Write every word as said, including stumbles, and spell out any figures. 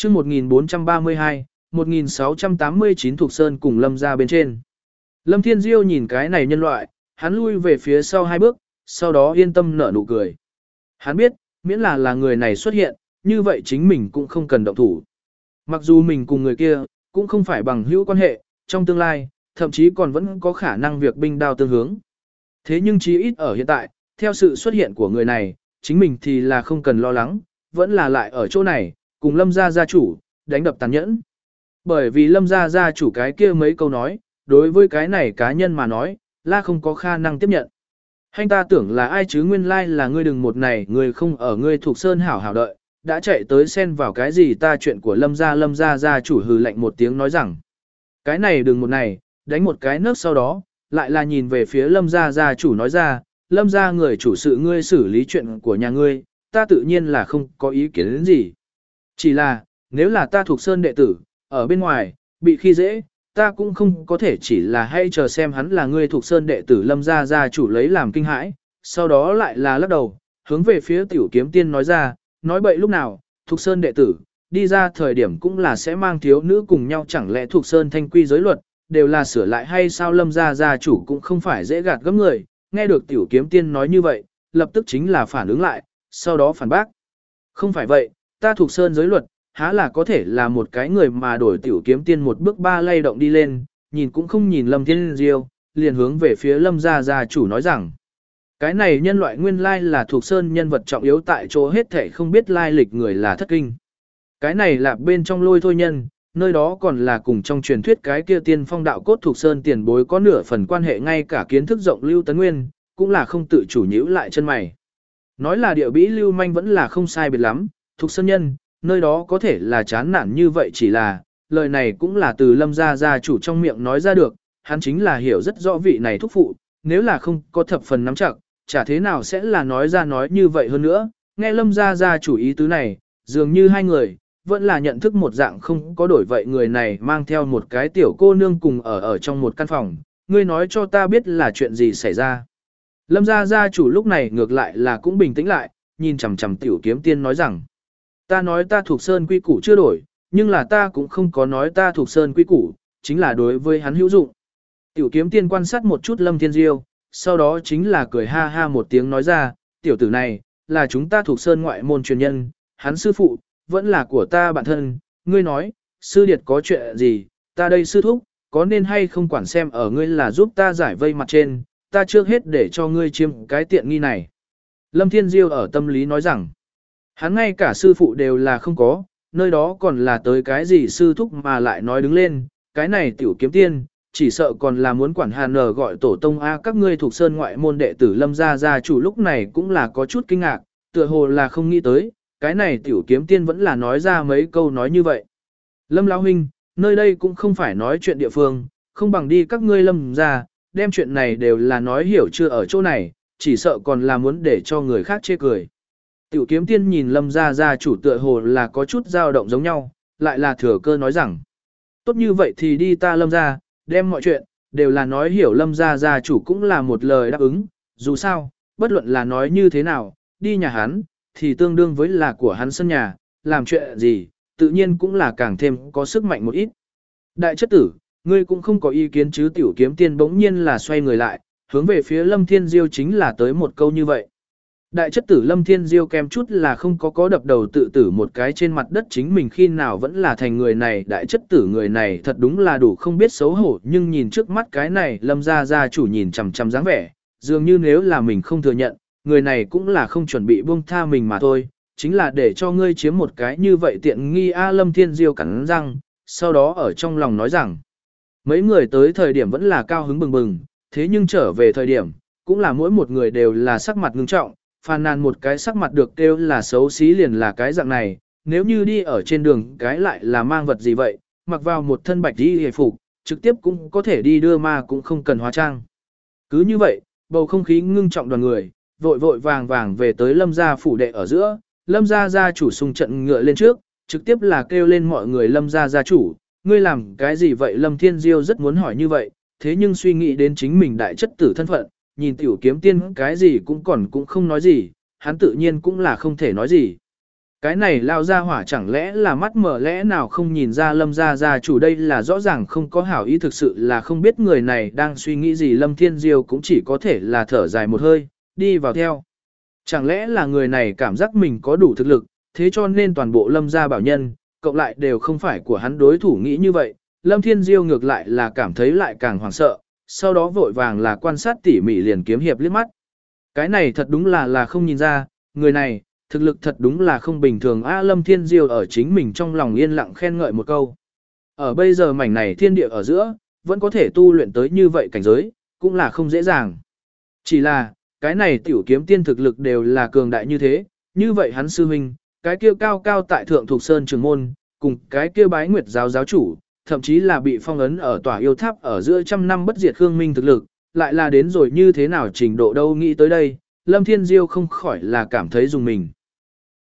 chương một nghìn bốn trăm ba mươi hai, một nghìn sáu trăm tám mươi chín thuộc sơn cùng Lâm ra bên trên. Lâm Thiên Diêu nhìn cái này nhân loại, hắn lui về phía sau hai bước, sau đó yên tâm nở nụ cười. Hắn biết, miễn là là người này xuất hiện, như vậy chính mình cũng không cần động thủ. Mặc dù mình cùng người kia, cũng không phải bằng hữu quan hệ, trong tương lai, thậm chí còn vẫn có khả năng việc binh đao tương hướng. Thế nhưng chí ít ở hiện tại, theo sự xuất hiện của người này, chính mình thì là không cần lo lắng, vẫn là lại ở chỗ này, cùng Lâm gia gia chủ, đánh đập tàn nhẫn. Bởi vì Lâm gia gia chủ cái kia mấy câu nói, đối với cái này cá nhân mà nói, là không có khả năng tiếp nhận. Hành ta tưởng là ai chứ nguyên lai là ngươi đừng một này, người không ở ngươi thuộc sơn hảo hảo đợi, đã chạy tới xen vào cái gì ta chuyện của Lâm gia Lâm gia gia chủ hừ lạnh một tiếng nói rằng. Cái này đừng một này, đánh một cái nước sau đó, lại là nhìn về phía Lâm gia gia chủ nói ra, Lâm gia người chủ sự ngươi xử lý chuyện của nhà ngươi, ta tự nhiên là không có ý kiến đến gì. Chỉ là, nếu là ta thuộc sơn đệ tử, ở bên ngoài, bị khi dễ, ta cũng không có thể chỉ là hay chờ xem hắn là ngươi thuộc sơn đệ tử Lâm gia gia chủ lấy làm kinh hãi, sau đó lại là lắc đầu, hướng về phía tiểu kiếm tiên nói ra, nói bậy lúc nào, thuộc sơn đệ tử, đi ra thời điểm cũng là sẽ mang thiếu nữ cùng nhau chẳng lẽ thuộc sơn thanh quy giới luật, đều là sửa lại hay sao Lâm gia gia chủ cũng không phải dễ gạt gẫm người, nghe được tiểu kiếm tiên nói như vậy, lập tức chính là phản ứng lại, sau đó phản bác. Không phải vậy, ta thuộc sơn giới luật, há là có thể là một cái người mà đổi tiểu kiếm tiên một bước ba lay động đi lên, nhìn cũng không nhìn Lâm Thiên Diêu, liền hướng về phía Lâm gia gia chủ nói rằng, cái này nhân loại nguyên lai là thuộc sơn nhân vật trọng yếu tại chỗ hết thể không biết lai lịch người là thất kinh. Cái này là bên trong lôi thôi nhân, nơi đó còn là cùng trong truyền thuyết cái kia tiên phong đạo cốt thuộc sơn tiền bối có nửa phần quan hệ ngay cả kiến thức rộng Lưu Tấn Nguyên, cũng là không tự chủ nhíu lại chân mày. Nói là địa bĩ lưu manh vẫn là không sai biệt lắm, thuộc sơn nhân, nơi đó có thể là chán nản như vậy chỉ là, lời này cũng là từ Lâm gia gia chủ trong miệng nói ra được, hắn chính là hiểu rất rõ vị này thúc phụ, nếu là không có thập phần nắm chặt, chả thế nào sẽ là nói ra nói như vậy hơn nữa, nghe Lâm gia gia chủ ý tứ này, dường như hai người, vẫn là nhận thức một dạng không có đổi vậy người này mang theo một cái tiểu cô nương cùng ở ở trong một căn phòng, ngươi nói cho ta biết là chuyện gì xảy ra. Lâm gia gia chủ lúc này ngược lại là cũng bình tĩnh lại, nhìn chằm chằm tiểu kiếm tiên nói rằng, ta nói ta thuộc sơn quy củ chưa đổi, nhưng là ta cũng không có nói ta thuộc sơn quy củ, chính là đối với hắn hữu dụng. Tiểu kiếm tiên quan sát một chút Lâm Thiên Diêu, sau đó chính là cười ha ha một tiếng nói ra, tiểu tử này, là chúng ta thuộc sơn ngoại môn truyền nhân, hắn sư phụ, vẫn là của ta bản thân, ngươi nói, sư điệt có chuyện gì, ta đây sư thúc, có nên hay không quản xem ở ngươi là giúp ta giải vây mặt trên, ta trước hết để cho ngươi chiếm cái tiện nghi này. Lâm Thiên Diêu ở tâm lý nói rằng, hắn ngay cả sư phụ đều là không có, nơi đó còn là tới cái gì sư thúc mà lại nói đứng lên, cái này tiểu kiếm tiên, chỉ sợ còn là muốn quản hàn nở gọi tổ tông A các ngươi thuộc sơn ngoại môn đệ tử Lâm gia gia chủ lúc này cũng là có chút kinh ngạc, tựa hồ là không nghĩ tới, cái này tiểu kiếm tiên vẫn là nói ra mấy câu nói như vậy. Lâm lão huynh, nơi đây cũng không phải nói chuyện địa phương, không bằng đi các ngươi Lâm gia, đem chuyện này đều là nói hiểu chưa ở chỗ này, chỉ sợ còn là muốn để cho người khác chê cười. Tiểu kiếm tiên nhìn Lâm gia gia chủ tựa hồ là có chút dao động giống nhau, lại là thừa cơ nói rằng, tốt như vậy thì đi ta Lâm gia, đem mọi chuyện, đều là nói hiểu Lâm gia gia chủ cũng là một lời đáp ứng, dù sao, bất luận là nói như thế nào, đi nhà hắn, thì tương đương với là của hắn sân nhà, làm chuyện gì, tự nhiên cũng là càng thêm có sức mạnh một ít. Đại chất tử, ngươi cũng không có ý kiến chứ tiểu kiếm tiên bỗng nhiên là xoay người lại, hướng về phía Lâm Thiên Diêu chính là tới một câu như vậy. Đại chất tử Lâm Thiên Diêu kèm chút là không có có đập đầu tự tử một cái trên mặt đất chính mình khi nào vẫn là thành người này. Đại chất tử người này thật đúng là đủ không biết xấu hổ nhưng nhìn trước mắt cái này Lâm gia gia chủ nhìn chằm chằm dáng vẻ, dường như nếu là mình không thừa nhận, người này cũng là không chuẩn bị buông tha mình mà thôi, chính là để cho ngươi chiếm một cái như vậy tiện nghi A Lâm Thiên Diêu cắn răng, sau đó ở trong lòng nói rằng, mấy người tới thời điểm vẫn là cao hứng bừng bừng, thế nhưng trở về thời điểm, cũng là mỗi một người đều là sắc mặt ngưng trọng, phàn nàn một cái sắc mặt được kêu là xấu xí liền là cái dạng này, nếu như đi ở trên đường cái lại là mang vật gì vậy, mặc vào một thân bạch y hề phục, trực tiếp cũng có thể đi đưa ma cũng không cần hóa trang. Cứ như vậy, bầu không khí ngưng trọng đoàn người, vội vội vàng vàng về tới Lâm gia phủ đệ ở giữa, Lâm gia gia chủ xung trận ngựa lên trước, trực tiếp là kêu lên mọi người Lâm gia gia chủ, ngươi làm cái gì vậy Lâm Thiên Diêu rất muốn hỏi như vậy, thế nhưng suy nghĩ đến chính mình đại chất tử thân phận, nhìn tiểu kiếm tiên cái gì cũng còn cũng không nói gì, hắn tự nhiên cũng là không thể nói gì. Cái này lao ra hỏa chẳng lẽ là mắt mở lẽ nào không nhìn ra lâm gia gia chủ đây là rõ ràng không có hảo ý thực sự là không biết người này đang suy nghĩ gì lâm thiên diêu cũng chỉ có thể là thở dài một hơi, đi vào theo. Chẳng lẽ là người này cảm giác mình có đủ thực lực, thế cho nên toàn bộ lâm gia bảo nhân, cộng lại đều không phải của hắn đối thủ nghĩ như vậy, lâm thiên diêu ngược lại là cảm thấy lại càng hoảng sợ, sau đó vội vàng là quan sát tỉ mỉ liền kiếm hiệp liếc mắt. Cái này thật đúng là là không nhìn ra, người này, thực lực thật đúng là không bình thường A Lâm Thiên Diêu ở chính mình trong lòng yên lặng khen ngợi một câu. Ở bây giờ mảnh này thiên địa ở giữa, vẫn có thể tu luyện tới như vậy cảnh giới, cũng là không dễ dàng. Chỉ là, cái này tiểu kiếm tiên thực lực đều là cường đại như thế, như vậy hắn sư huynh, cái kia cao cao tại thượng thuộc sơn trường môn, cùng cái kia bái nguyệt giáo giáo chủ, thậm chí là bị phong ấn ở tòa yêu tháp ở giữa trăm năm bất diệt khương minh thực lực, lại là đến rồi như thế nào trình độ đâu nghĩ tới đây, Lâm Thiên Diêu không khỏi là cảm thấy dùng mình.